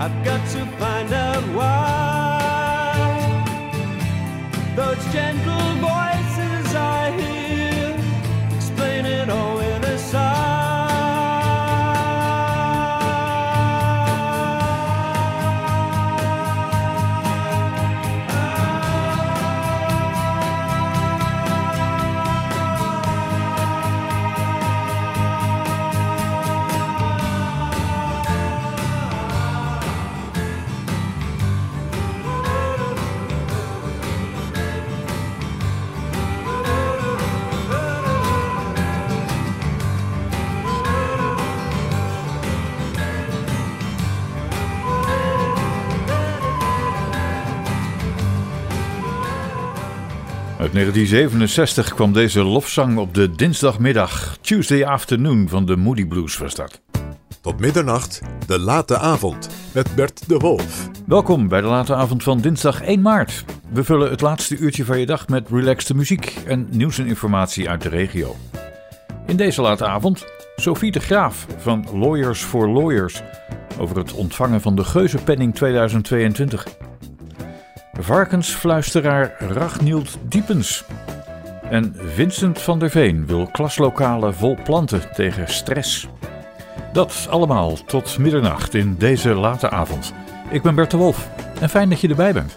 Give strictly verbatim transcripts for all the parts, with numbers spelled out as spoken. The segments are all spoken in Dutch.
I've got to find out why those gentle voices I hear explain it all in a sigh. Uit negentien zevenenzestig kwam deze lofzang op de dinsdagmiddag. Tuesday Afternoon van de Moody Blues was dat. Tot middernacht, de late avond, met Bert de Wolf. Welkom bij de late avond van dinsdag één maart. We vullen het laatste uurtje van je dag met relaxte muziek en nieuws en informatie uit de regio. In deze late avond Sophie de Graaf van Lawyers for Lawyers over het ontvangen van de Geuzenpenning tweeduizend tweeëntwintig. Varkensfluisteraar Rachnield Diepens. En Vincent van der Veen wil klaslokalen vol planten tegen stress. Dat allemaal tot middernacht in deze late avond. Ik ben Bert de Wolf en fijn dat je erbij bent.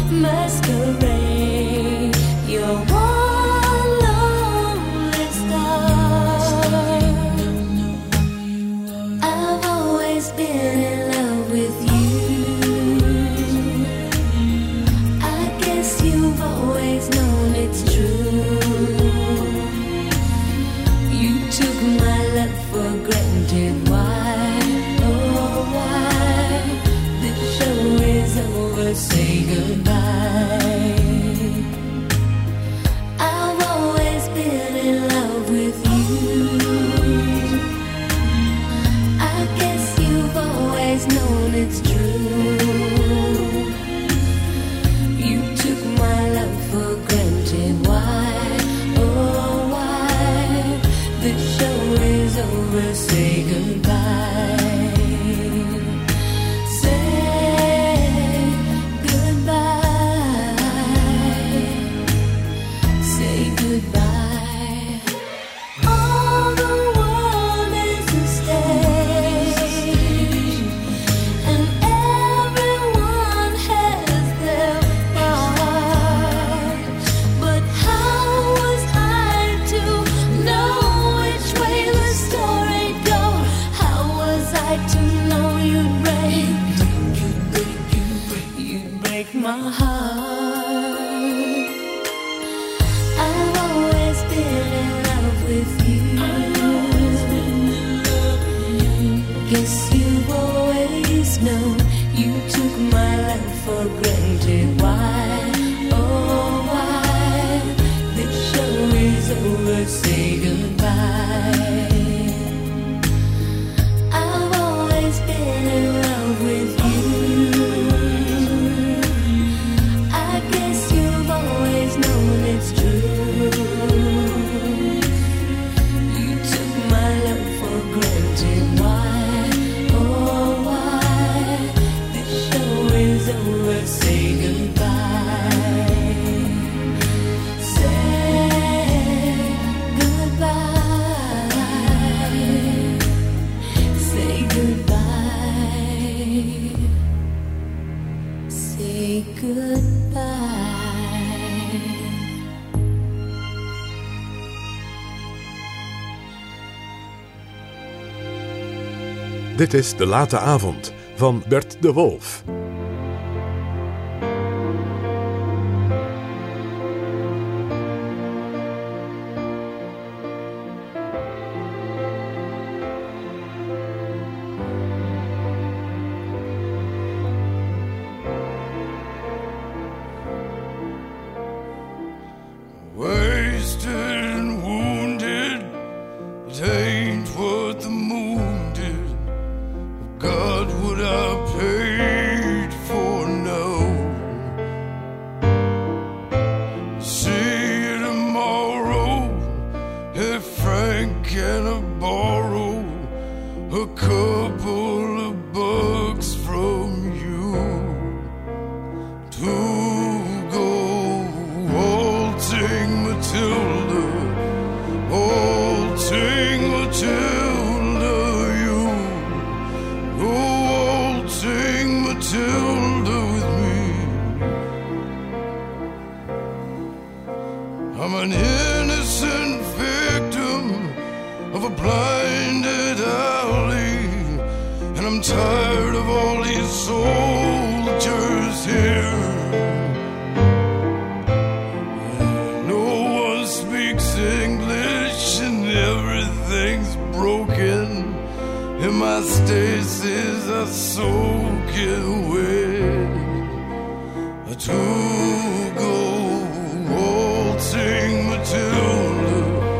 Masquerade, you're one lonely star. my heart. I've always been in love with you. Guess you've always known you took my love for granted. Why, oh why, the show is over, say goodbye. I've always been in love with you. I guess you've always known it's true. You took my love for granted. Why, oh why, the show is over, say goodbye. Say goodbye. Say goodbye. Say goodbye. Dit is De Late Avond van Bert de Wolf. Wasted and wounded, it ain't what the moon did. God, would I paid for now? See you tomorrow, if Frank can I borrow a couple of bucks from you to go waltzing Matilda, waltzing Matilda, you go waltzing Matilda with me. I'm an innocent victim of a blinded alley, and I'm tired of all these soldiers here. No one speaks English and everything's broken, and my stasis are soaking wet. To go waltzing Matilda,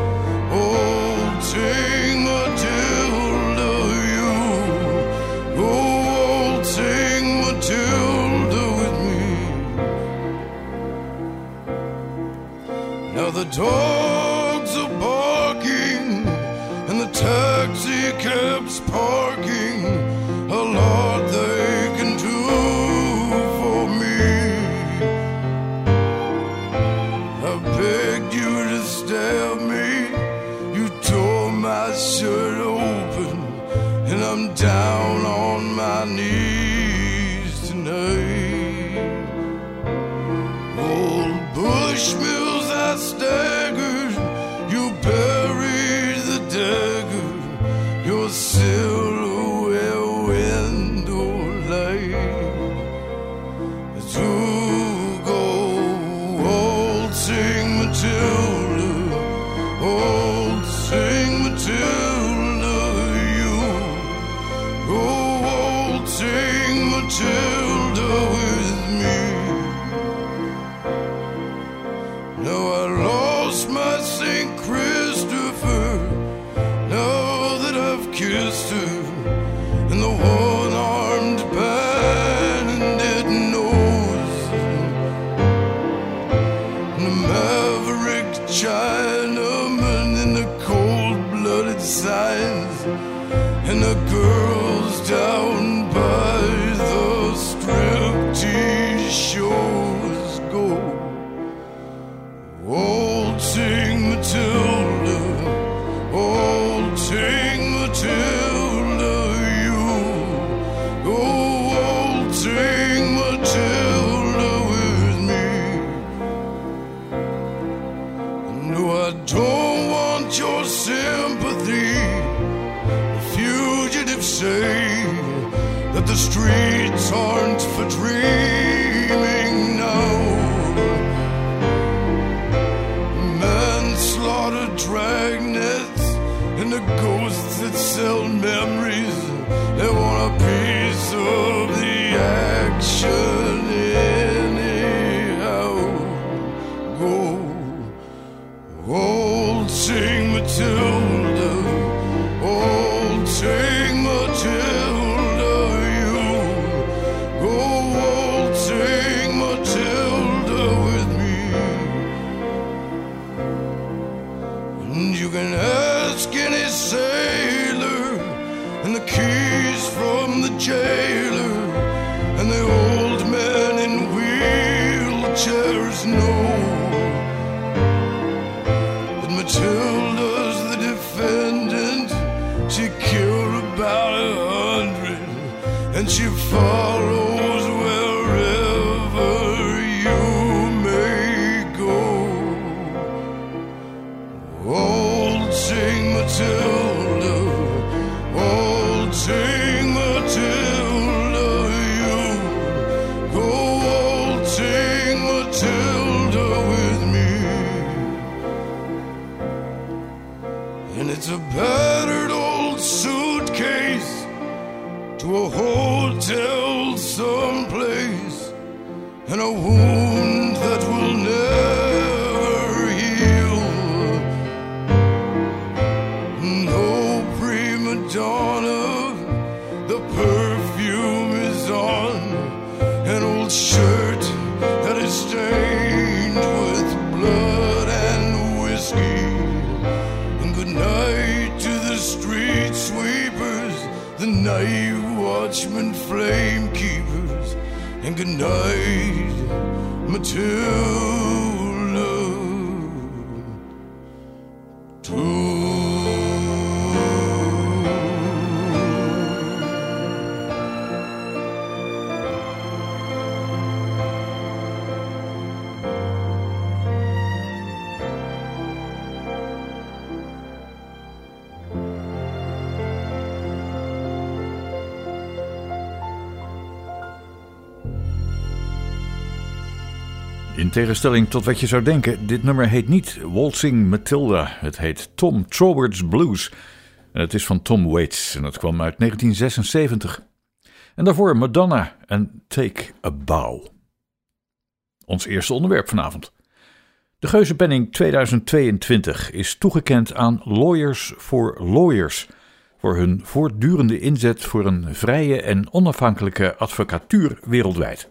waltzing Matilda, you go waltzing Matilda with me. Now the dogs are barking and the taxi cab's parking. A lot they can do for me. I begged you to stab me. You tore my shirt open, and I'm down on my knees tonight. Old Bushmills, I staggered. You buried the dagger. Your silhouette window light. To go waltzing Matilda, waltzing Matilda, you go waltzing Matilda with me. Now I lost my Saint Christopher, now that I've kissed her, and the one-armed bandit knows, and the maverick Chinaman in the cold-blooded signs, and the girls down by the striptease shows go waltzing Matilda, waltzing Matilda, you go waltzing Matilda with me. No, I don't want your sympathy. The fugitives say that the streets aren't for dreaming ghosts that sell memories. They want a piece of the action anyhow. Go, old Saint Matilda, old Saint Matilda, you. Go, old Saint Matilda, with me. And you can ask any sailor, and the keys from the jailer, and the old men in wheelchairs know that Matilda's the defendant. She killed about a hundred, and she follows wherever you may go. Old Saint Matilda, old Saint Matilda, you. Go, old Saint Matilda, with me. And it's a battered old suitcase to a hotel someplace, and a wound that will never heal. No prima donna, the perfume is on an old shirt that is stained with blood and whiskey. And good night to the street sweepers, the night watchmen, flame keepers. And good night, Matilda, too. In tegenstelling tot wat je zou denken, dit nummer heet niet Waltzing Matilda. Het heet Tom Troward's Blues. En het is van Tom Waits en dat kwam uit negentien zesenzeventig. En daarvoor Madonna en Take a Bow. Ons eerste onderwerp vanavond. De Geuzenpenning tweeduizend tweeëntwintig is toegekend aan Lawyers for Lawyers voor hun voortdurende inzet voor een vrije en onafhankelijke advocatuur wereldwijd.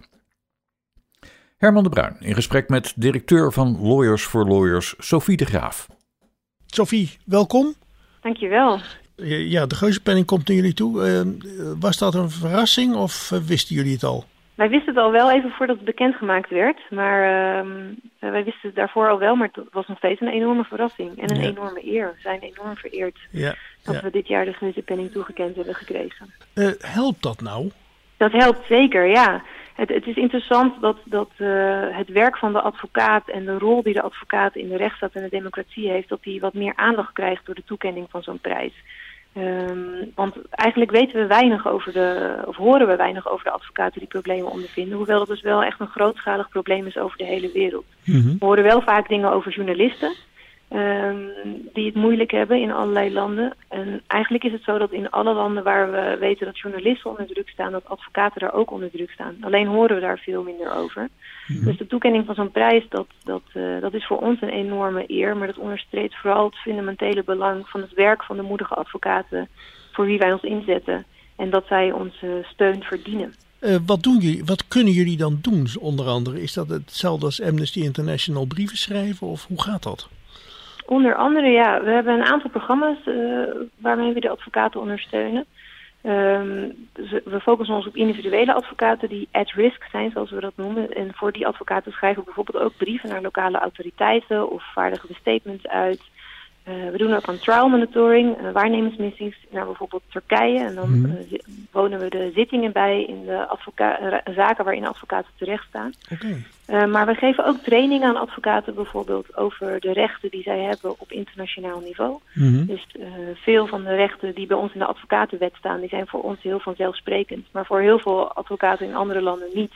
Herman de Bruin in gesprek met directeur van Lawyers for Lawyers, Sophie de Graaf. Sophie, welkom. Dankjewel. Ja, de Geuzenpenning komt naar jullie toe. Uh, was dat een verrassing of uh, wisten jullie het al? Wij wisten het al wel even voordat het bekendgemaakt werd. Maar uh, wij wisten het daarvoor al wel, maar het was nog steeds een enorme verrassing. En een ja. enorme eer. We zijn enorm vereerd ja, dat ja. we dit jaar de Geuzenpenning toegekend hebben gekregen. Uh, helpt dat nou? Dat helpt zeker, ja. Het, het is interessant dat, dat uh, het werk van de advocaat en de rol die de advocaat in de rechtsstaat en de democratie heeft, dat die wat meer aandacht krijgt door de toekenning van zo'n prijs. Um, want eigenlijk weten we weinig over de, of horen we weinig over de advocaten die problemen ondervinden, hoewel dat dus wel echt een grootschalig probleem is over de hele wereld. Mm-hmm. We horen wel vaak dingen over journalisten, Um, die het moeilijk hebben in allerlei landen. En eigenlijk is het zo dat in alle landen waar we weten dat journalisten onder druk staan, dat advocaten daar ook onder druk staan. Alleen horen we daar veel minder over. Mm-hmm. Dus de toekenning van zo'n prijs, dat, dat, uh, dat is voor ons een enorme eer. Maar dat onderstreept vooral het fundamentele belang van het werk van de moedige advocaten voor wie wij ons inzetten. En dat zij onze steun verdienen. Uh, wat doen jullie? Wat kunnen jullie dan doen, onder andere? Is dat hetzelfde als Amnesty International brieven schrijven of hoe gaat dat? Onder andere, ja. We hebben een aantal programma's uh, waarmee we de advocaten ondersteunen. Um, dus we focussen ons op individuele advocaten die at risk zijn, zoals we dat noemen. En voor die advocaten schrijven we bijvoorbeeld ook brieven naar lokale autoriteiten of vaardigen we statements uit. Uh, we doen ook aan trial monitoring, uh, waarnemingsmissies naar bijvoorbeeld Turkije. En dan mm-hmm. uh, wonen we de zittingen bij in de advoca- uh, zaken waarin advocaten terecht staan. Okay. Uh, maar we geven ook training aan advocaten bijvoorbeeld over de rechten die zij hebben op internationaal niveau. Mm-hmm. Dus uh, veel van de rechten die bij ons in de advocatenwet staan, die zijn voor ons heel vanzelfsprekend. Maar voor heel veel advocaten in andere landen niet.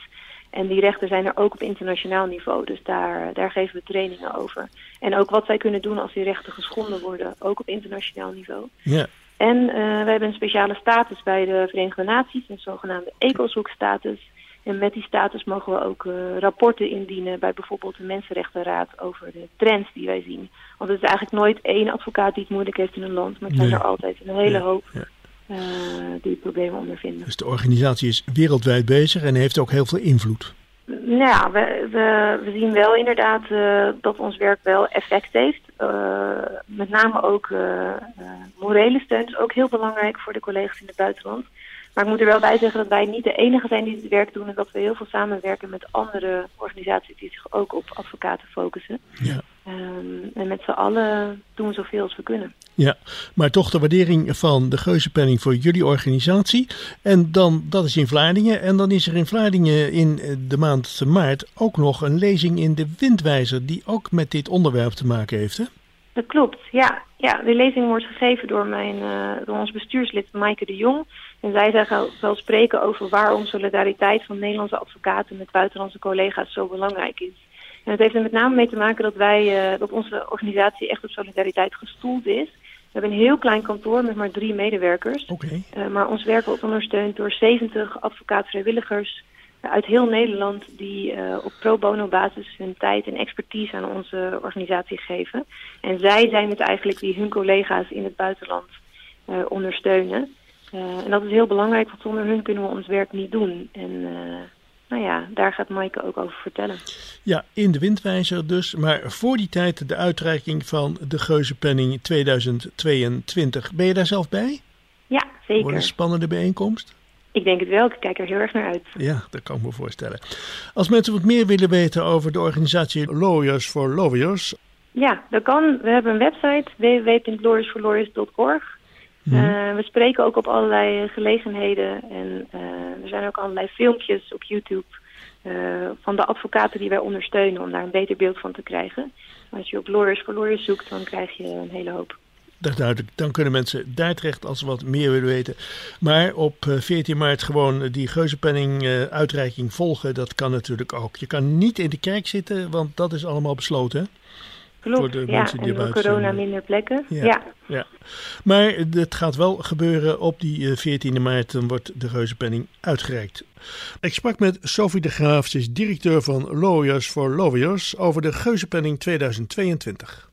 En die rechten zijn er ook op internationaal niveau. Dus daar, daar geven we trainingen over. En ook wat zij kunnen doen als die rechten geschonden worden. Ook op internationaal niveau. Ja. En uh, we hebben een speciale status bij de Verenigde Naties. Een zogenaamde ECOSOC-status. En met die status mogen we ook uh, rapporten indienen bij bijvoorbeeld de Mensenrechtenraad over de trends die wij zien. Want het is eigenlijk nooit één advocaat die het moeilijk heeft in een land. Maar het zijn Nee. er altijd een hele Ja, hoop ja. uh, die problemen ondervinden. Dus de organisatie is wereldwijd bezig en heeft ook heel veel invloed. Nou ja, we, we, we zien wel inderdaad uh, dat ons werk wel effect heeft. Uh, met name ook uh, uh, morele steun is ook heel belangrijk voor de collega's in het buitenland. Maar ik moet er wel bij zeggen dat wij niet de enige zijn die dit werk doen en dat we heel veel samenwerken met andere organisaties die zich ook op advocaten focussen. Ja. Um, en met z'n allen doen we zoveel als we kunnen. Ja, maar toch de waardering van de Geuzenpenning voor jullie organisatie. En dan, dat is in Vlaardingen. En dan is er in Vlaardingen in de maand maart ook nog een lezing in de Windwijzer die ook met dit onderwerp te maken heeft, hè? Dat klopt, ja. ja de lezing wordt gegeven door, mijn, uh, door ons bestuurslid Maaike de Jong. En zij zal wel spreken over waarom solidariteit van Nederlandse advocaten met buitenlandse collega's zo belangrijk is. En het heeft er met name mee te maken dat wij, uh, dat onze organisatie echt op solidariteit gestoeld is. We hebben een heel klein kantoor met maar drie medewerkers. Oké. Uh, maar ons werk wordt ondersteund door zeventig advocaat-vrijwilligers uh, uit heel Nederland die uh, op pro bono basis hun tijd en expertise aan onze organisatie geven. En zij zijn het eigenlijk die hun collega's in het buitenland uh, ondersteunen. Uh, en dat is heel belangrijk, want zonder hun kunnen we ons werk niet doen. En uh, nou ja, daar gaat Maaike ook over vertellen. Ja, in de Windwijzer dus. Maar voor die tijd de uitreiking van de Geuzenpenning tweeduizend tweeëntwintig. Ben je daar zelf bij? Ja, zeker. Wordt een spannende bijeenkomst? Ik denk het wel. Ik kijk er heel erg naar uit. Ja, dat kan ik me voorstellen. Als mensen wat meer willen weten over de organisatie Lawyers for Lawyers. Ja, dat kan. We hebben een website w w w punt lawyers for lawyers punt org. Hmm. Uh, we spreken ook op allerlei gelegenheden en uh, er zijn ook allerlei filmpjes op YouTube uh, van de advocaten die wij ondersteunen om daar een beter beeld van te krijgen. Als je op Lawyers for Lawyers zoekt, dan krijg je een hele hoop. Dat is duidelijk. Dan kunnen mensen daar terecht als ze wat meer willen weten. Maar op veertien maart gewoon die Geuzenpenning uh, uitreiking volgen, dat kan natuurlijk ook. Je kan niet in de kerk zitten, want dat is allemaal besloten, hè? Klopt, voor de ja, mensen die en door buiten corona zijn. minder plekken. Ja. Ja. Ja. Maar het gaat wel gebeuren op die veertiende maart, dan wordt de Geuzenpenning uitgereikt. Ik sprak met Sophie de Graaf, ze is directeur van Lawyers for Lawyers, over de Geuzenpenning tweeduizend tweeëntwintig.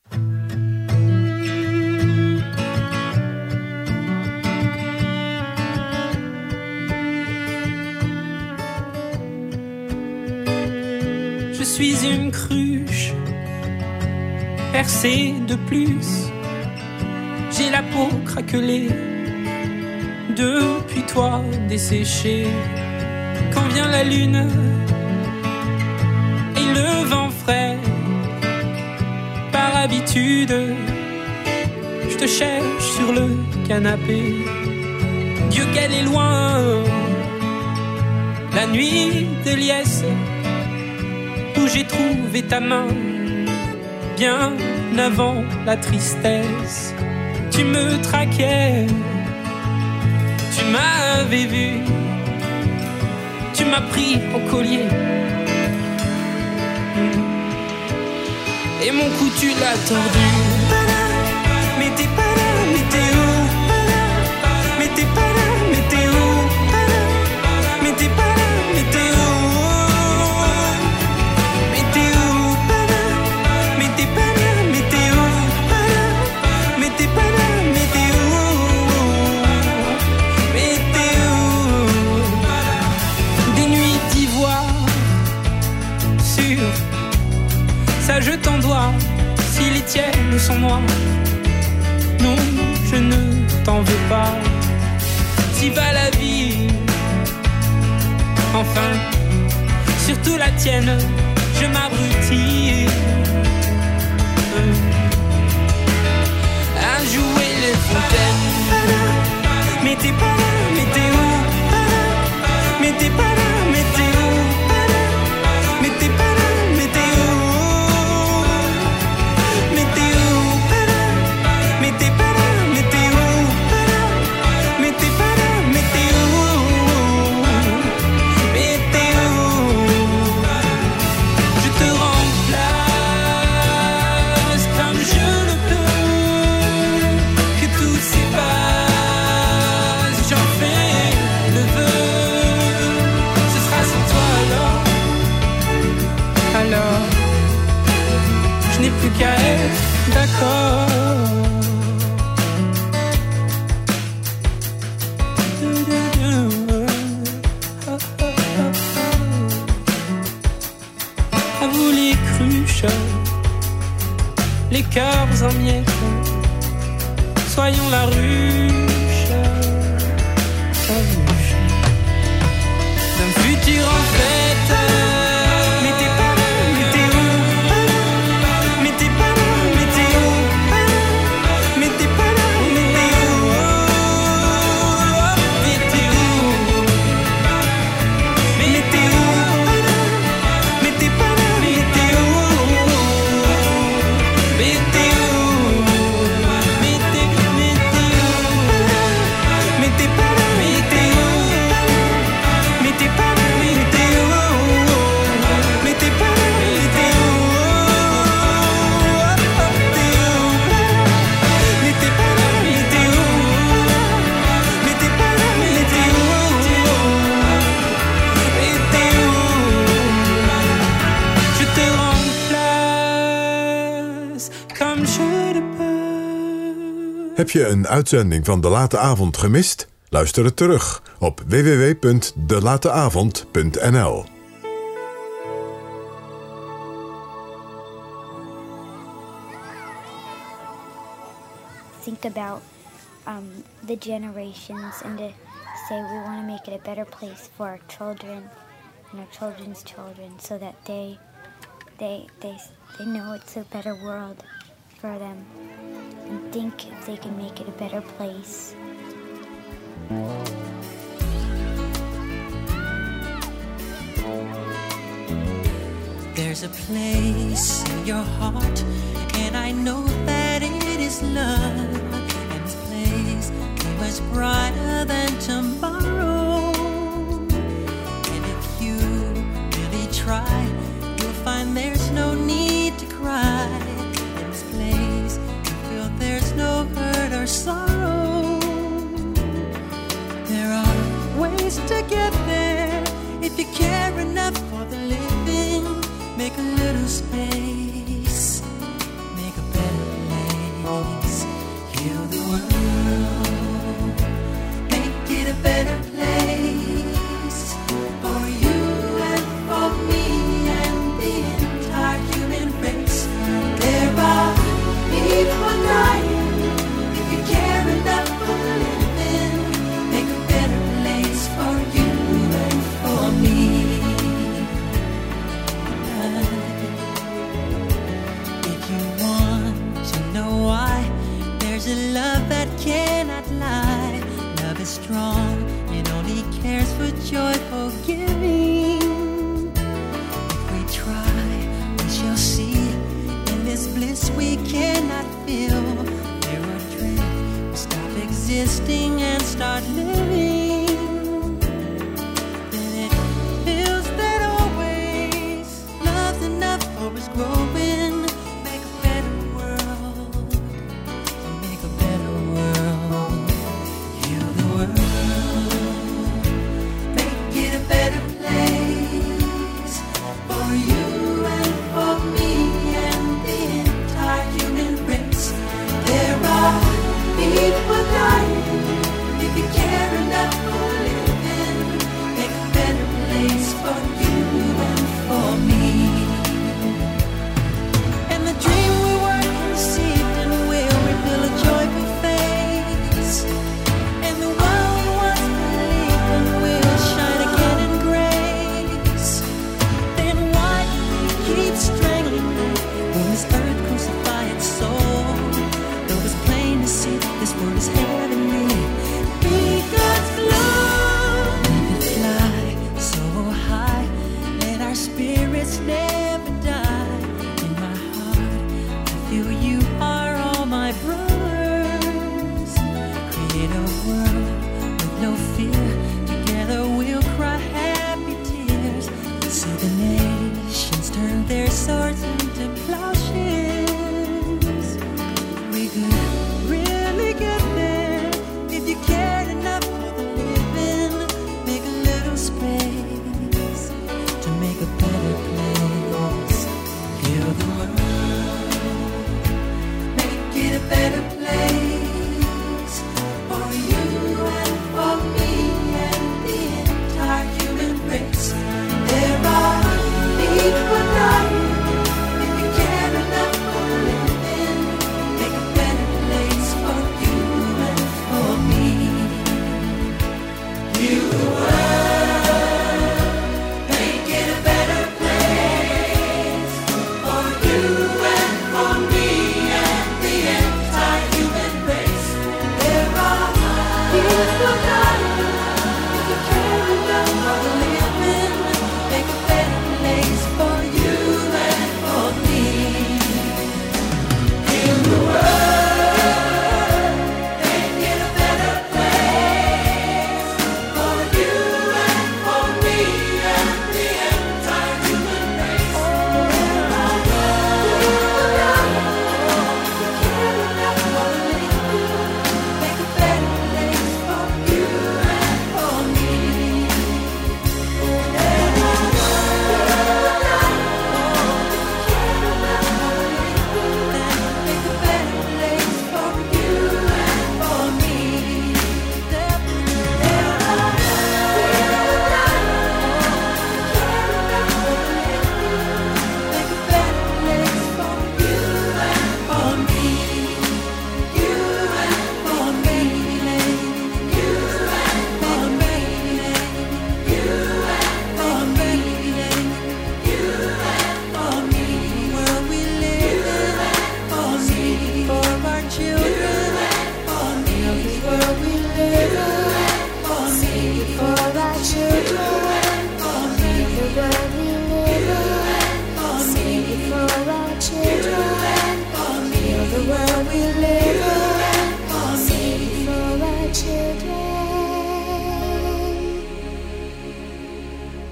Je suis une cruche percée de plus. J'ai la peau craquelée depuis toi desséchée. Quand vient la lune et le vent frais, par habitude, je te cherche sur le canapé. Dieu qu'elle est loin, la nuit de liesse, où j'ai trouvé ta main, bien avant la tristesse. Tu me traquais, tu m'avais vu, tu m'as pris au collier, et mon cou tu l'as tordu. Mais t'es pas là, mais t'es où? Mais t'es pas là, mais t'es où? Mais t'es pas là, mais t'es où? Mais t'es où? Mais t'es pas là, mais t'es où? Mais t'es pas là, mais t'es où? Mais t'es où? Des nuits d'ivoire sur ça je t'en dois, si les tiennes sont noires. Non, je ne t'en veux pas. Si va la vie, enfin, surtout la tienne, je m'abrutis à jouer les fontaines. Mais t'es pas là, mais t'es où? Mais t'es pas là, mais t'es où? Mais t'es pas là, mais t'es où? Mais t'es où? Mais t'es pas là, mais t'es où? Mais t'es pas là, mais t'es où? Mais t'es où? d'accord. À vous les cruches, les cœurs en miettes, soyons la ruche, la ruche d'un futur en fête. Mais t'es pas là, mais t'es où? Mais t'es pas là, mais t'es où? Mais t'es pas là, mais t'es où? Mais t'es où? Mais t'es où? Mais t'es pas là, mais t'es où? Mais t'es où? Mais t'es, mais t'es où? Mais t'es pas là, mais t'es où? Mais t'es pas là, mais t'es où? Mais t'es pas là, mais t'es où? T'es où? Mais t'es pas là, mais t'es où? Mais t'es pas là, mais t'es où? Mais t'es où? Je te remplace comme je le peux. Heb je een uitzending van De Late Avond gemist? Luister het terug op w w w punt de late avond punt n l. Think about um, the generations and to say we want to make it a better place for our children and our children's children, so that they they they they know it's a better world for them, and think if they can make it a better place. There's a place in your heart, and I know that it is love. And this place is much brighter than tomorrow. And if you really try, you'll find there's no need to cry. In this place, you feel there's no hurt or sorrow. There are ways to get there if you care enough for the living. Make a little space, make a better place. Heal the world, make it a better place for you and for me and the entire human race. There are people dying. If you care enough for the living, make a better place for you and for me. If you want to know why, there's a love that cannot lie. Love is strong, it only cares for joyful giving. If we try, we shall see. In this bliss we cannot feel. There are dreams, we stop existing and start living. Then it feels that always love's enough for us growing. Make a better world, make a better world. Heal the world, make it a better place for you and for me and the entire human race. There are people dying. If you care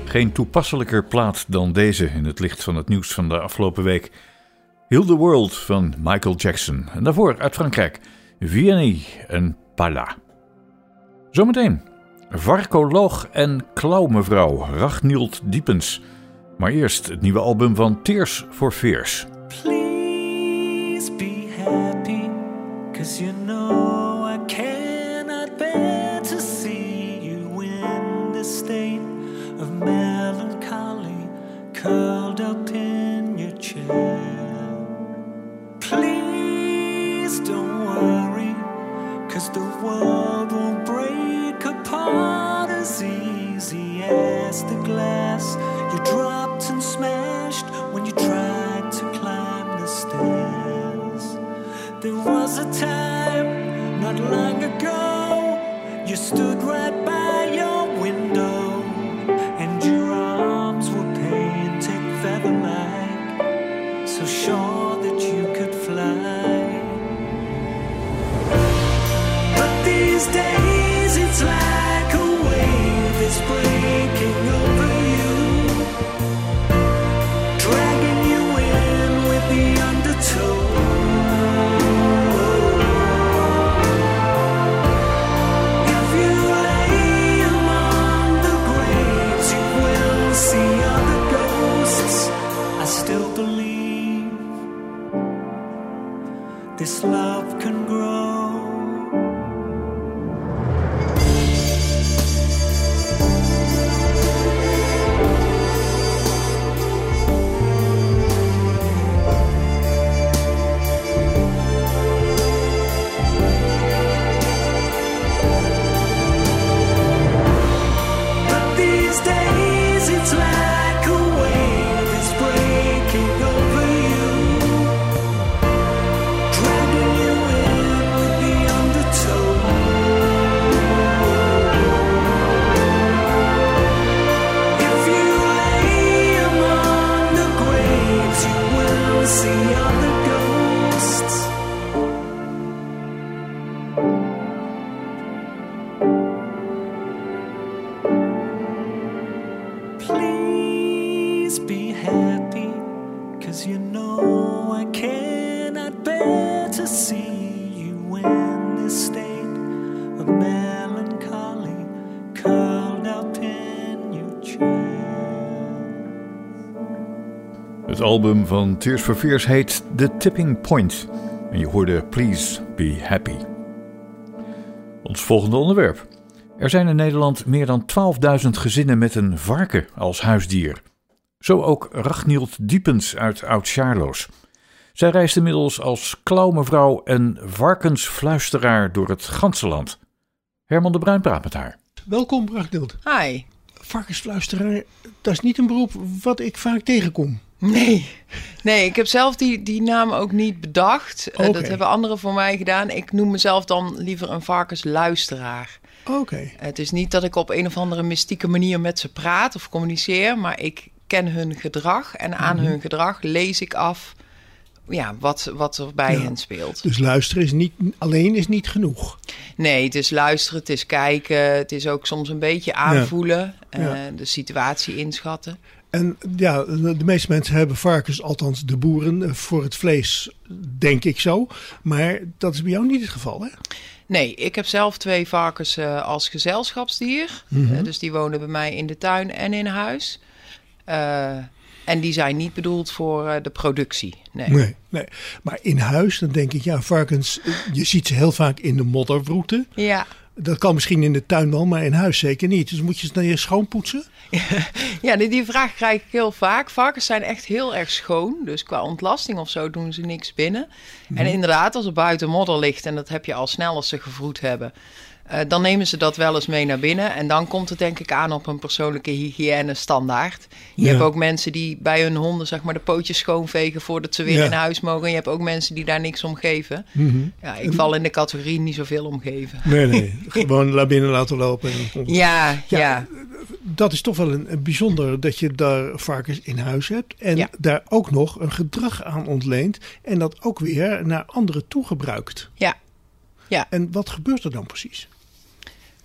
Geen toepasselijker plaat dan deze in het licht van het nieuws van de afgelopen week. Heal the World van Michael Jackson. En daarvoor uit Frankrijk, Vianney en Pala. Zometeen, varkoloog en klauwmevrouw Ragnhild Diepens. Maar eerst het nieuwe album van Tears for Fears. Please be happy, 'cause you know I cannot bear to see you in this state of melancholy, curled up in your chair. Please don't worry, 'cause the world won't break apart as easy as the glass you dropped and smashed when you tried to climb the stairs. There was a time not long ago you stood right by your window and your arms were painted feather-like, so sure that you could fly. But these days it's like a wave is breaking over you, dragging you in with the undertow. If you lay among the graves, you will see other ghosts. I still believe this love can grow. Het album van Tears for Fears heet The Tipping Point. En je hoorde Please Be Happy. Ons volgende onderwerp. Er zijn in Nederland meer dan twaalfduizend gezinnen met een varken als huisdier. Zo ook Ragnhild Diepens uit Oud-Sjaarloos. Zij reist inmiddels als klauwmevrouw en varkensfluisteraar door het ganse land. Herman de Bruin praat met haar. Welkom, Ragnhild. Hi. Varkensfluisteraar, dat is niet een beroep wat ik vaak tegenkom. Nee, nee, ik heb zelf die, die naam ook niet bedacht. Okay. Uh, dat hebben anderen voor mij gedaan. Ik noem mezelf dan liever een varkensluisteraar. Oké. Okay. Het is niet dat ik op een of andere mystieke manier met ze praat of communiceer, maar ik ken hun gedrag en aan mm-hmm. hun gedrag lees ik af ja, wat, wat er bij ja. hen speelt. Dus luisteren is niet, alleen is niet genoeg? Nee, het is luisteren, het is kijken, het is ook soms een beetje aanvoelen, ja. Ja. Uh, de situatie inschatten. En ja, de meeste mensen hebben varkens, althans de boeren, voor het vlees, denk ik zo. Maar dat is bij jou niet het geval, hè? Nee, ik heb zelf twee varkens uh, als gezelschapsdier. Mm-hmm. Uh, dus die wonen bij mij in de tuin en in huis. Uh, en die zijn niet bedoeld voor uh, de productie. Nee. Nee, nee. Maar in huis, dan denk ik, ja, varkens, je ziet ze heel vaak in de modderroute. Ja. Dat kan misschien in de tuin wel, maar in huis zeker niet. Dus moet je ze dan je schoonpoetsen? Ja, die, die vraag krijg ik heel vaak. Varkens zijn echt heel erg schoon. Dus qua ontlasting of zo doen ze niks binnen. Mm. En inderdaad, als er buiten modder ligt, en dat heb je al snel als ze gevroed hebben, Uh, dan nemen ze dat wel eens mee naar binnen. En dan komt het denk ik aan op een persoonlijke hygiëne standaard. Je ja. hebt ook mensen die bij hun honden zeg maar de pootjes schoonvegen voordat ze weer ja. in huis mogen. En je hebt ook mensen die daar niks om geven. Mm-hmm. Ja, ik val in de categorie niet zoveel omgeven. Nee, nee. Gewoon naar binnen laten lopen. En ja, ja, ja. Dat is toch wel een, een bijzonder dat je daar varkens in huis hebt. En ja. daar ook nog een gedrag aan ontleent. En dat ook weer naar anderen toe gebruikt. Ja. Ja. En wat gebeurt er dan precies?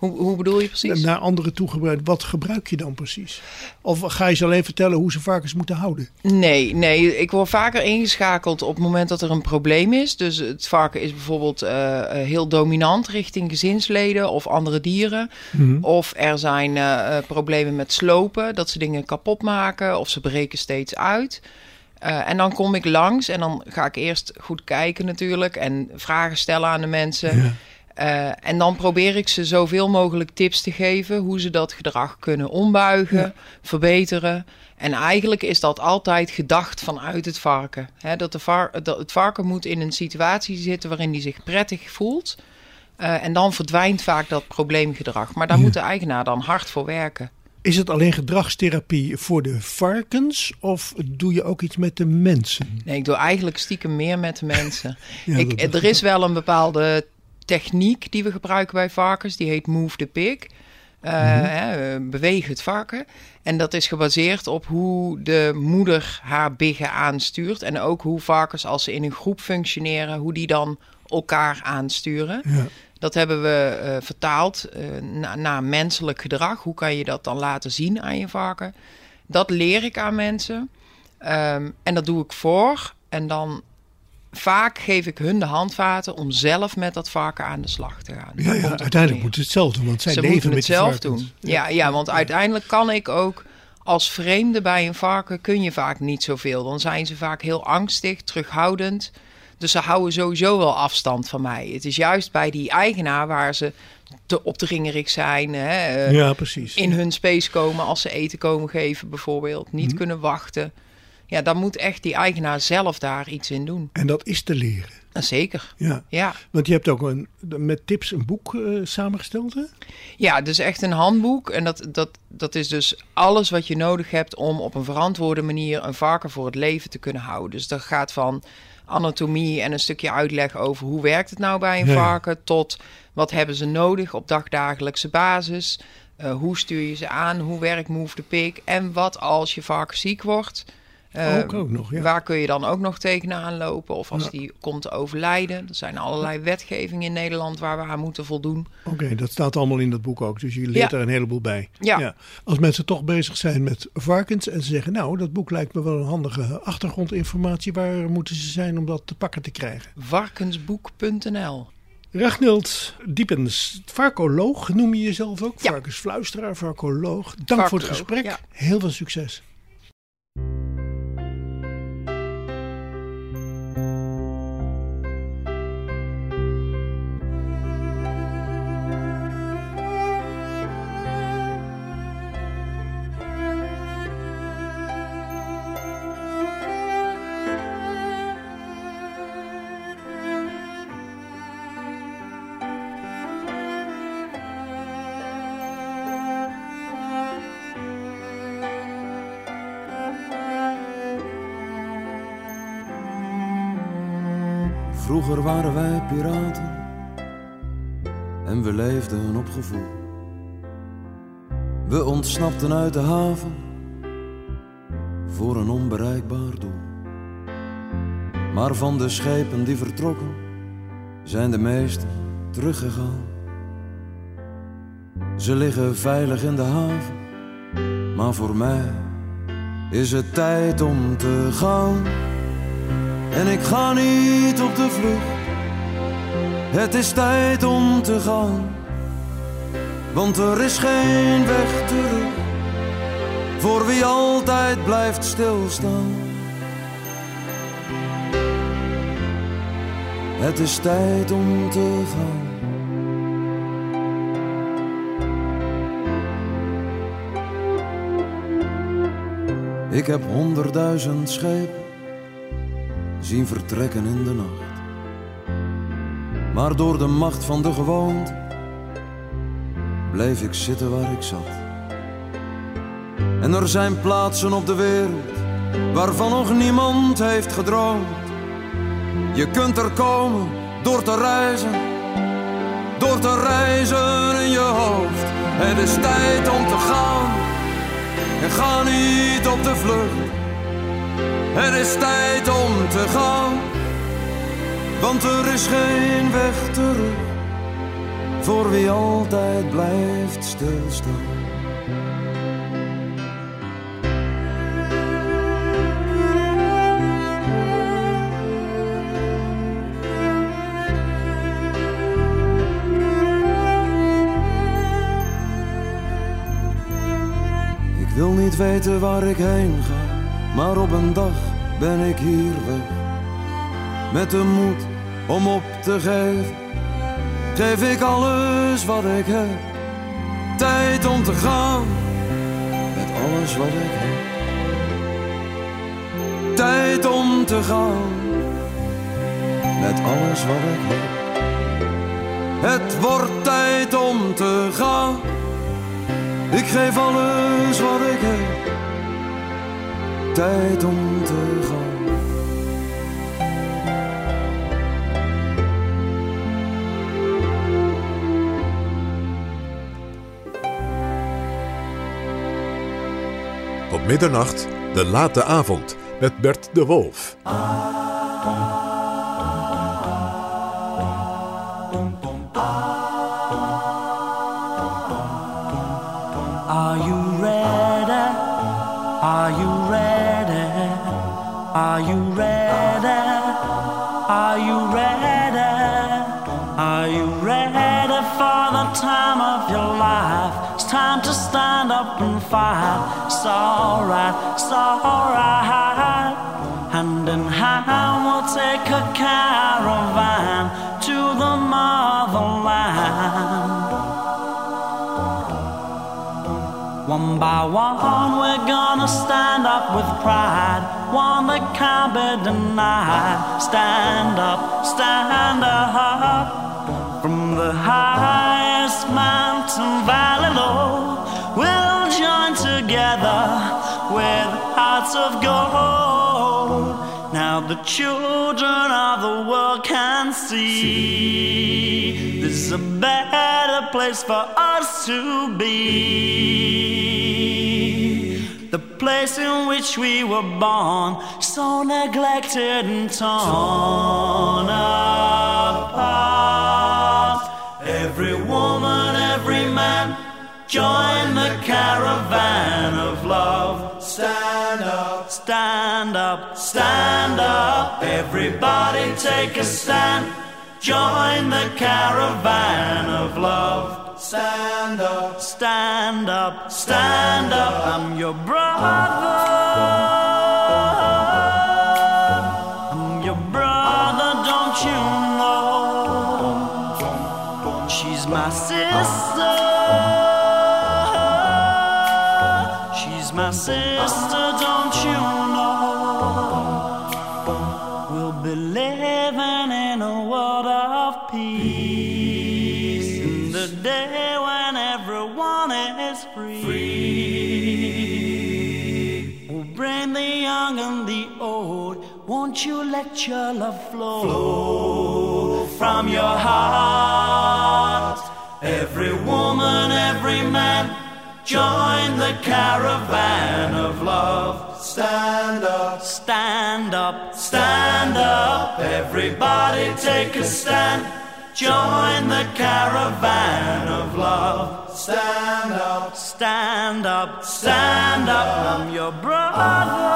Hoe, hoe bedoel je precies? Naar anderen toe gebruikt. Wat gebruik je dan precies? Of ga je ze alleen vertellen hoe ze varkens moeten houden? Nee, nee, ik word vaker ingeschakeld op het moment dat er een probleem is. Dus het varken is bijvoorbeeld uh, heel dominant richting gezinsleden of andere dieren. Mm-hmm. Of er zijn uh, problemen met slopen, dat ze dingen kapot maken of ze breken steeds uit. Uh, en dan kom ik langs en dan ga ik eerst goed kijken natuurlijk en vragen stellen aan de mensen. Ja. Uh, en dan probeer ik ze zoveel mogelijk tips te geven hoe ze dat gedrag kunnen ombuigen, ja. verbeteren. En eigenlijk is dat altijd gedacht vanuit het varken. He, dat, de var- dat het varken moet in een situatie zitten waarin hij zich prettig voelt. Uh, en dan verdwijnt vaak dat probleemgedrag. Maar daar ja. moet de eigenaar dan hard voor werken. Is het alleen gedragstherapie voor de varkens of doe je ook iets met de mensen? Nee, ik doe eigenlijk stiekem meer met de mensen. ja, ik, er is wel een bepaalde techniek die we gebruiken bij varkens. Die heet Move the Pig. Uh, mm-hmm. hè, beweeg het varken. En dat is gebaseerd op hoe de moeder haar biggen aanstuurt. En ook hoe varkens als ze in een groep functioneren, hoe die dan elkaar aansturen. Ja. Dat hebben we uh, vertaald uh, naar na menselijk gedrag. Hoe kan je dat dan laten zien aan je varken? Dat leer ik aan mensen. Um, en dat doe ik voor. En dan vaak geef ik hun de handvaten om zelf met dat varken aan de slag te gaan. Ja, ja uiteindelijk moeten ze het zelf doen, want zij ze leven moeten met het zelf varkens. doen. Ja, ja, want ja. uiteindelijk kan ik ook als vreemde bij een varken kun je vaak niet zoveel. Dan zijn ze vaak heel angstig, terughoudend. Dus ze houden sowieso wel afstand van mij. Het is juist bij die eigenaar waar ze te opdringerig zijn. Hè, uh, ja, precies. In hun space komen als ze eten komen geven bijvoorbeeld. Niet mm. kunnen wachten. Ja, dan moet echt die eigenaar zelf daar iets in doen. En dat is te leren. Zeker. Ja. ja. Want je hebt ook een, met tips een boek uh, samengesteld, hè? Ja, dus echt een handboek. En dat, dat, dat is dus alles wat je nodig hebt om op een verantwoorde manier een varken voor het leven te kunnen houden. Dus dat gaat van anatomie en een stukje uitleg over hoe werkt het nou bij een ja. varken, tot wat hebben ze nodig op dagdagelijkse basis. Uh, hoe stuur je ze aan? Hoe werkt Move the Pig? En wat als je varken ziek wordt? Uh, ook, ook nog, ja. Waar kun je dan ook nog tegenaan lopen? Of als ja. die komt te overlijden. Er zijn allerlei wetgevingen in Nederland waar we aan moeten voldoen. Oké, okay, dat staat allemaal in dat boek ook. Dus je leert ja. er een heleboel bij. Ja. ja. Als mensen toch bezig zijn met varkens en ze zeggen, nou, dat boek lijkt me wel een handige achtergrondinformatie. Waar moeten ze zijn om dat te pakken te krijgen? varkensboek punt n l Ragnhild Diepens, varkoloog noem je jezelf ook. Ja. Varkensfluisteraar, varkoloog. Dank Varkoloog, voor het gesprek. Ja. Heel veel succes. Vroeger waren wij piraten en we leefden op gevoel. We ontsnapten uit de haven voor een onbereikbaar doel. Maar van de schepen die vertrokken zijn de meesten teruggegaan. Ze liggen veilig in de haven, maar voor mij is het tijd om te gaan. En ik ga niet op de vlucht, het is tijd om te gaan. Want er is geen weg terug, voor wie altijd blijft stilstaan. Het is tijd om te gaan. Ik heb honderdduizend schepen zien vertrekken in de nacht. Maar door de macht van de gewoonte bleef ik zitten waar ik zat. En er zijn plaatsen op de wereld waarvan nog niemand heeft gedroomd. Je kunt er komen door te reizen, door te reizen in je hoofd. Het is tijd om te gaan en ga niet op de vlucht. Het is tijd om te gaan, want er is geen weg terug, voor wie altijd blijft stilstaan. Ik wil niet weten waar ik heen ga, maar op een dag ben ik hier weg. Met de moed om op te geven, geef ik alles wat ik heb. Tijd om te gaan, met alles wat ik heb. Tijd om te gaan, met alles wat ik heb. Het wordt tijd om te gaan. Ik geef alles wat ik heb. Tijd om te gaan. Tot middernacht, de late avond, met Bert de Wolf. Are you ready? Are you ready? Are you ready? Are you ready? Are you ready for the time of your life? It's time to stand up and fight. It's alright, it's alright. Hand in hand we'll take a caravan to the motherland. One by one we're gonna stand up with pride, one that can't be denied. Stand up, stand up. From the highest mountain valley low, we'll join together with hearts of gold. Now the children of the world can see this is a better place for us to be. The place in which we were born, so neglected and torn apart. Every woman, every man, join the caravan of love. Stand up, stand up, stand up. Everybody take a stand. Join the caravan of love. Stand up, stand up, stand up. I'm your brother. I'm your brother, don't you know? She's my sister. She's my sister, don't you know? We'll be living in a world of peace, in the day when everyone is free. free. We'll bring the young and the old. Won't you let your love flow, flow from your heart? Every woman, every man, join the caravan of love. Stand up, stand up, stand up. Everybody take a stand. Join the caravan of love. Stand up, stand up, stand up. I'm your brother.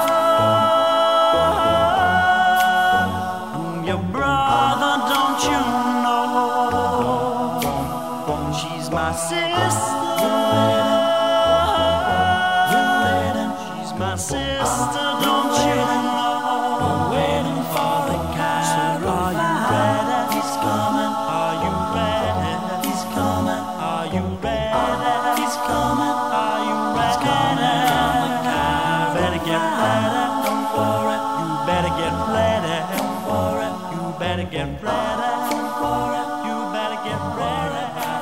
I'm your brother, don't you know? She's my sister. My sister, don't you know? Waiting for the caravan. So are you ready? He's coming. Are you ready? He's coming. Are you ready? He's coming. Are you ready? Better get ready. Don't worry. You better get ready. Don't worry. You better get ready. Don't worry. You better get ready.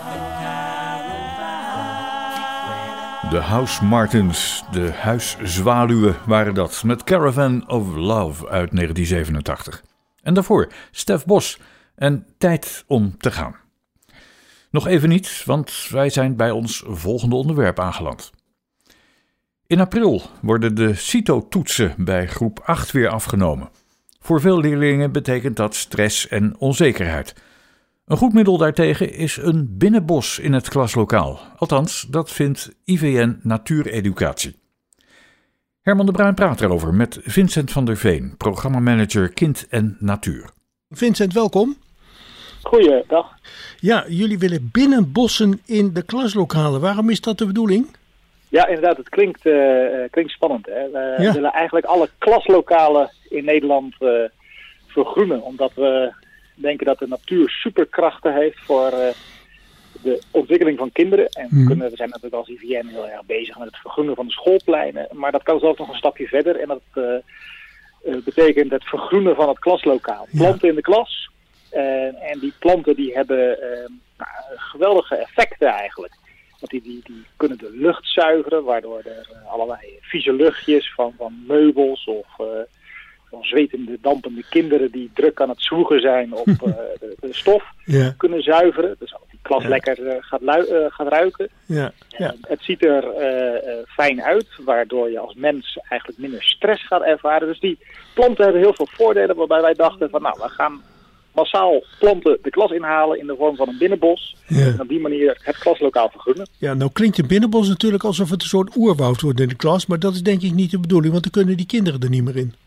De House Martins, de huiszwaluwen waren dat, met Caravan of Love uit negentien zevenentachtig. En daarvoor Stef Bos en Tijd om te gaan. Nog even niet, want wij zijn bij ons volgende onderwerp aangeland. In april worden de C I T O-toetsen bij groep acht weer afgenomen. Voor veel leerlingen betekent dat stress en onzekerheid. Een goed middel daartegen is een binnenbos in het klaslokaal. Althans, dat vindt I V N Natuureducatie. Herman de Bruin praat erover met Vincent van der Veen, programmamanager Kind en Natuur. Vincent, welkom. Goeiedag. Ja, jullie willen binnenbossen in de klaslokalen. Waarom is dat de bedoeling? Ja, inderdaad, het klinkt, uh, klinkt spannend. Hè? We ja. willen eigenlijk alle klaslokalen in Nederland uh, vergroenen. Omdat we denken dat de natuur superkrachten heeft voor uh, de ontwikkeling van kinderen. En we, kunnen, we zijn natuurlijk als I V N heel erg bezig met het vergroenen van de schoolpleinen. Maar dat kan zelfs nog een stapje verder. En dat uh, uh, betekent het vergroenen van het klaslokaal. Planten ja. in de klas. Uh, en die planten die hebben uh, nou, geweldige effecten eigenlijk. Want die, die, die kunnen de lucht zuiveren, waardoor er uh, allerlei vieze luchtjes van, van meubels of uh, van zwetende, dampende kinderen die druk aan het zwoegen zijn op uh, de, de stof ja. kunnen zuiveren. Dus als die klas ja. lekker uh, gaat, lui, uh, gaat ruiken. Ja. Ja. Uh, het ziet er uh, uh, fijn uit, waardoor je als mens eigenlijk minder stress gaat ervaren. Dus die planten hebben heel veel voordelen, waarbij wij dachten van nou, we gaan massaal planten de klas inhalen in de vorm van een binnenbos. Ja. En op die manier het klaslokaal vergroenen. Ja, nou klinkt een binnenbos natuurlijk alsof het een soort oerwoud wordt in de klas. Maar dat is denk ik niet de bedoeling, want dan kunnen die kinderen er niet meer in.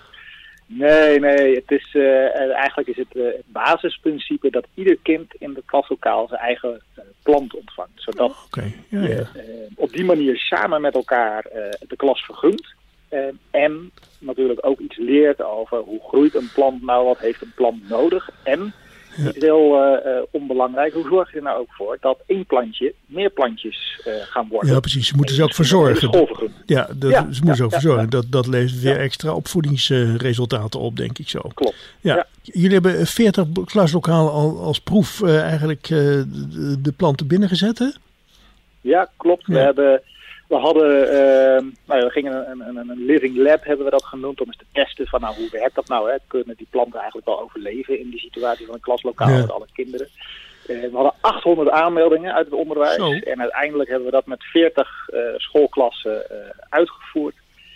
Nee, nee. Het is, uh, eigenlijk is het uh, het basisprincipe dat ieder kind in het klaslokaal zijn eigen uh, plant ontvangt. Zodat oh, okay. ja, ja. je uh, op die manier samen met elkaar uh, de klas vergroent. Uh, en natuurlijk ook iets leert over hoe groeit een plant nou, wat heeft een plant nodig. En, ja. het is heel uh, uh, onbelangrijk, hoe zorg je er nou ook voor dat één plantje meer plantjes uh, gaan worden. Ja, precies. Ze moeten ze ook verzorgen. Ja, dat, ja, ze moeten ze ook ja, verzorgen. Ja. Dat, dat levert weer ja. extra opvoedingsresultaten op, denk ik zo. Klopt. Ja. Ja. Jullie hebben veertig klaslokalen al als proef uh, eigenlijk uh, de, de planten binnengezet, hè? Ja, klopt. Ja. We hebben... We hadden, uh, nou ja, we gingen een, een, een living lab, hebben we dat genoemd, om eens te testen van nou, hoe werkt dat nou? Hè? Kunnen die planten eigenlijk wel overleven in die situatie van een klaslokaal ja. met alle kinderen? Uh, we hadden achthonderd aanmeldingen uit het onderwijs. Zo. En uiteindelijk hebben we dat met veertig uh, schoolklassen uh, uitgevoerd.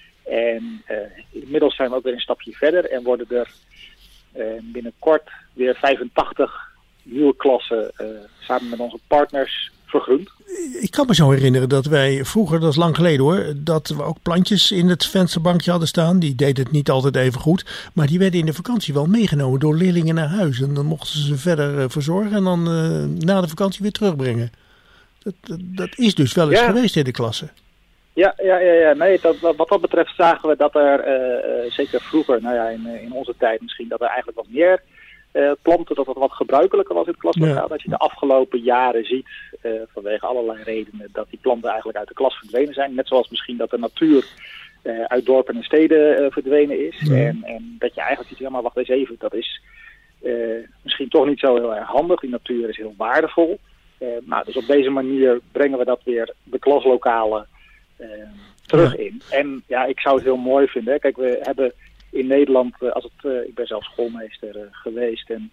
En uh, inmiddels zijn we ook weer een stapje verder en worden er uh, binnenkort weer vijfentachtig nieuwe klassen uh, samen met onze partners vergroend. Ik kan me zo herinneren dat wij vroeger, dat is lang geleden hoor, dat we ook plantjes in het vensterbankje hadden staan. Die deden het niet altijd even goed, maar die werden in de vakantie wel meegenomen door leerlingen naar huis. En dan mochten ze ze verder uh, verzorgen en dan uh, na de vakantie weer terugbrengen. Dat, dat, dat is dus wel eens ja. geweest in de klasse. Ja, ja, ja, ja. Nee, dat, wat dat betreft zagen we dat er, uh, zeker vroeger, nou ja, in, in onze tijd misschien, dat er eigenlijk wat meer Uh, planten, dat het wat gebruikelijker was in het klaslokaal. Ja. Dat je de afgelopen jaren ziet, uh, vanwege allerlei redenen, dat die planten eigenlijk uit de klas verdwenen zijn. Net zoals misschien dat de natuur uh, uit dorpen en steden uh, verdwenen is. Ja. En, en dat je eigenlijk ziet, ja maar wacht eens even, dat is uh, misschien toch niet zo heel erg handig. Die natuur is heel waardevol. Uh, nou, dus op deze manier brengen we dat weer de klaslokalen uh, terug ja. in. En ja, ik zou het heel mooi vinden. Hè. Kijk, we hebben in Nederland, als het, uh, ik ben zelf schoolmeester uh, geweest en,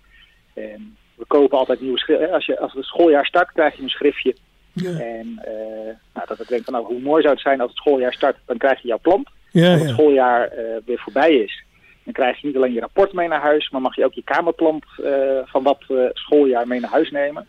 en we kopen altijd nieuwe schriften. Als, je, als het schooljaar start, krijg je een schriftje. Ja. En uh, nou, dat ik denk van nou, hoe mooi zou het zijn als het schooljaar start, dan krijg je jouw plant. Ja, als het ja. schooljaar uh, weer voorbij is, dan krijg je niet alleen je rapport mee naar huis, maar mag je ook je kamerplant uh, van dat uh, schooljaar mee naar huis nemen.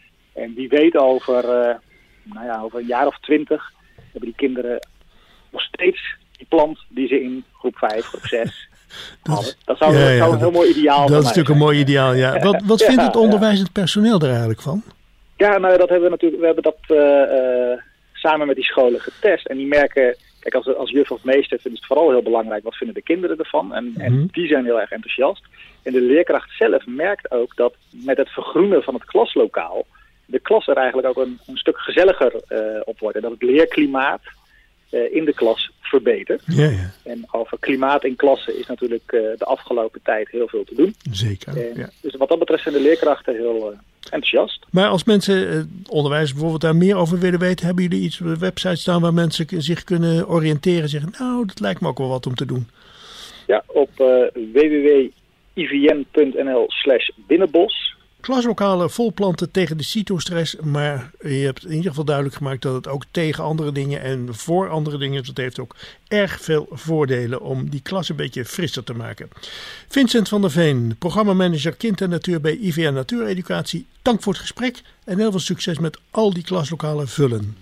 En wie weet over, uh, nou ja, over een jaar of twintig hebben die kinderen nog steeds die plant die ze in groep vijf, groep zes dat, hadden. Dat zou, ja, ja, zou een heel mooi ideaal zijn. Dat is natuurlijk een mooi ideaal, ja. Wat, wat ja, vindt het onderwijzend personeel er eigenlijk van? Ja, nou dat hebben we natuurlijk, we hebben dat uh, uh, samen met die scholen getest. En die merken, kijk als, als juf of meester vinden ze het vooral heel belangrijk, wat vinden de kinderen ervan? En, mm-hmm. en die zijn heel erg enthousiast. En de leerkracht zelf merkt ook dat met het vergroenen van het klaslokaal de klas er eigenlijk ook een, een stuk gezelliger uh, op wordt. En dat het leerklimaat uh, in de klas verbetert. Ja, ja. En over klimaat in klassen is natuurlijk uh, de afgelopen tijd heel veel te doen. Zeker. Uh, ja. Dus wat dat betreft zijn de leerkrachten heel uh, enthousiast. Maar als mensen, uh, onderwijs bijvoorbeeld, daar meer over willen weten, hebben jullie iets op de website staan waar mensen k- zich kunnen oriënteren en zeggen, nou, dat lijkt me ook wel wat om te doen. Ja, op uh, w w w punt i v n punt n l slash binnenbos Klaslokalen volplanten tegen de cytostress, maar je hebt in ieder geval duidelijk gemaakt dat het ook tegen andere dingen en voor andere dingen, dat heeft ook erg veel voordelen om die klas een beetje frisser te maken. Vincent van der Veen, programmamanager Kind en Natuur bij I V N Natuureducatie, dank voor het gesprek en heel veel succes met al die klaslokalen vullen.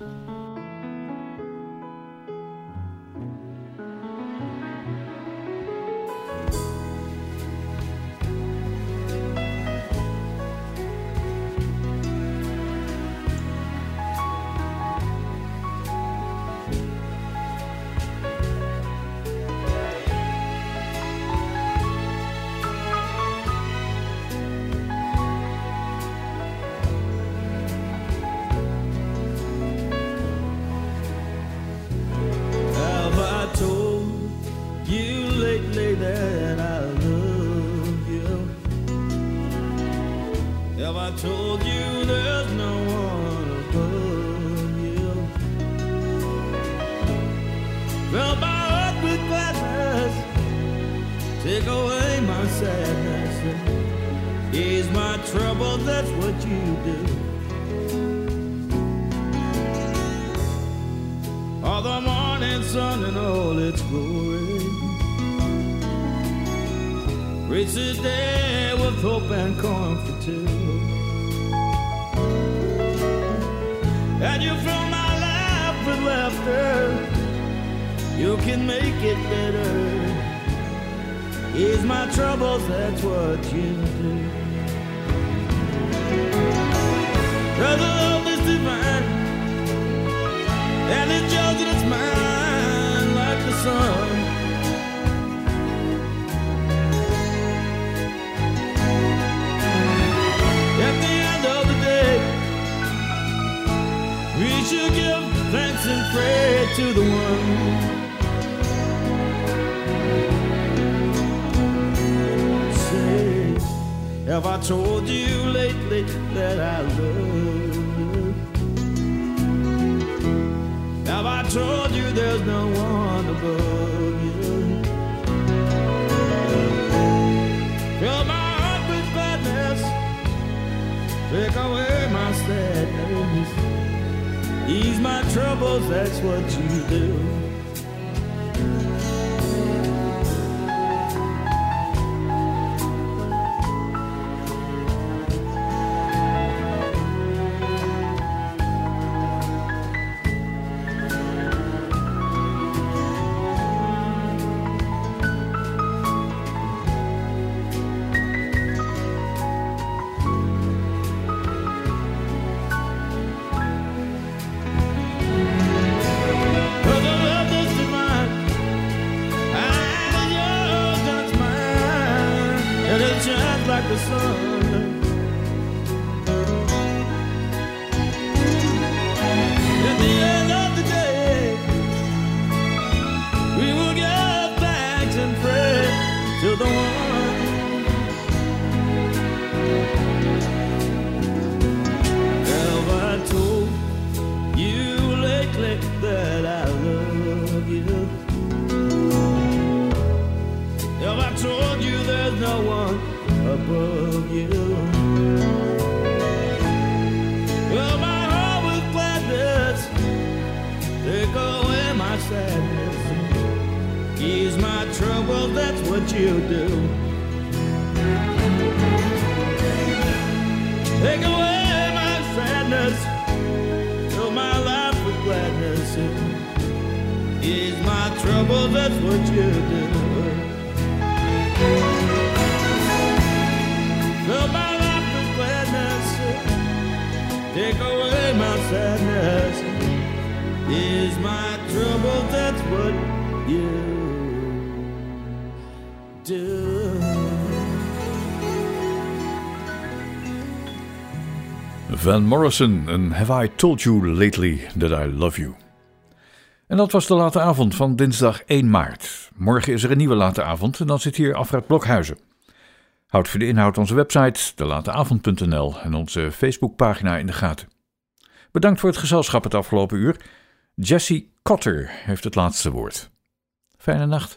Have I told you lately that I love you? Have I told you there's no one above you? Fill my heart with gladness, take away my sadness, ease my troubles, that's what you do. Van Morrison en Have I Told You Lately That I Love You. En dat was de late avond van dinsdag één maart. Morgen is er een nieuwe late avond en dan zit hier Alfred Blokhuizen. Houd voor de inhoud onze website de late avond punt n l en onze Facebookpagina in de gaten. Bedankt voor het gezelschap het afgelopen uur. Jessie Cotter heeft het laatste woord. Fijne nacht.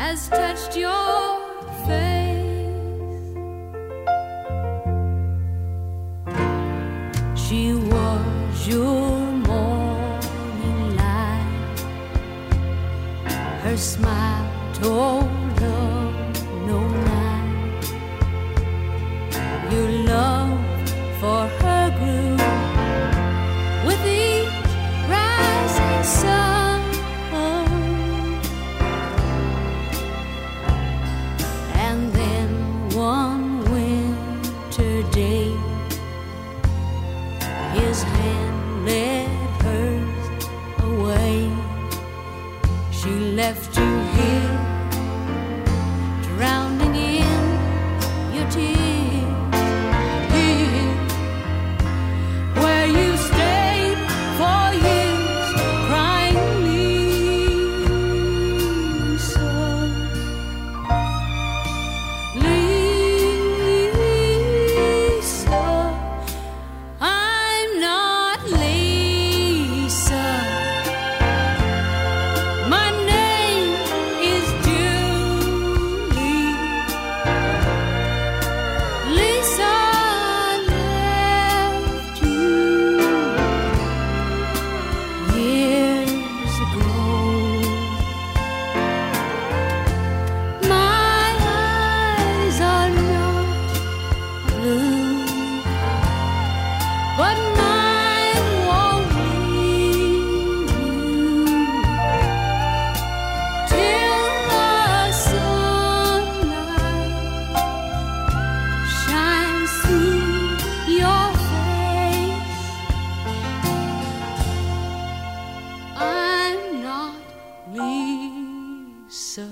has touched your face. She was your morning light. Her smile told of no night. Your love for her grew with each rising sun. And then one winter day, his hand led hers away. She left you here, drowning in your tears, here where you stayed for years, crying Lisa, Lisa. I'm not Lisa. My name is Julie. Lisa left you years ago. My eyes are not blue, but mine won't leave you till the sunlight shines through your face. I'm not Lisa.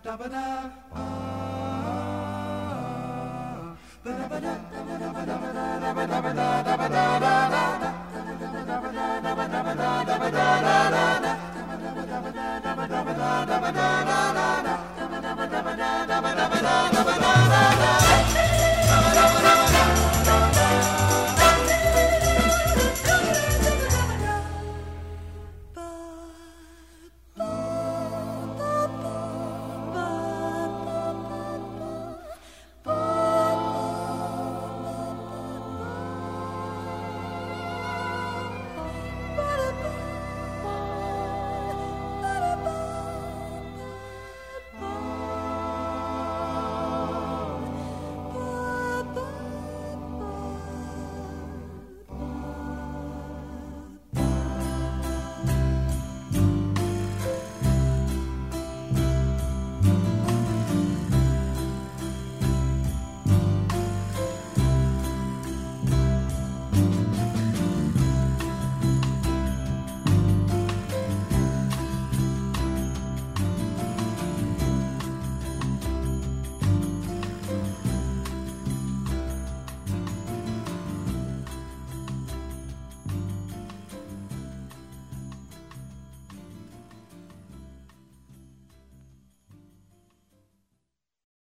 Da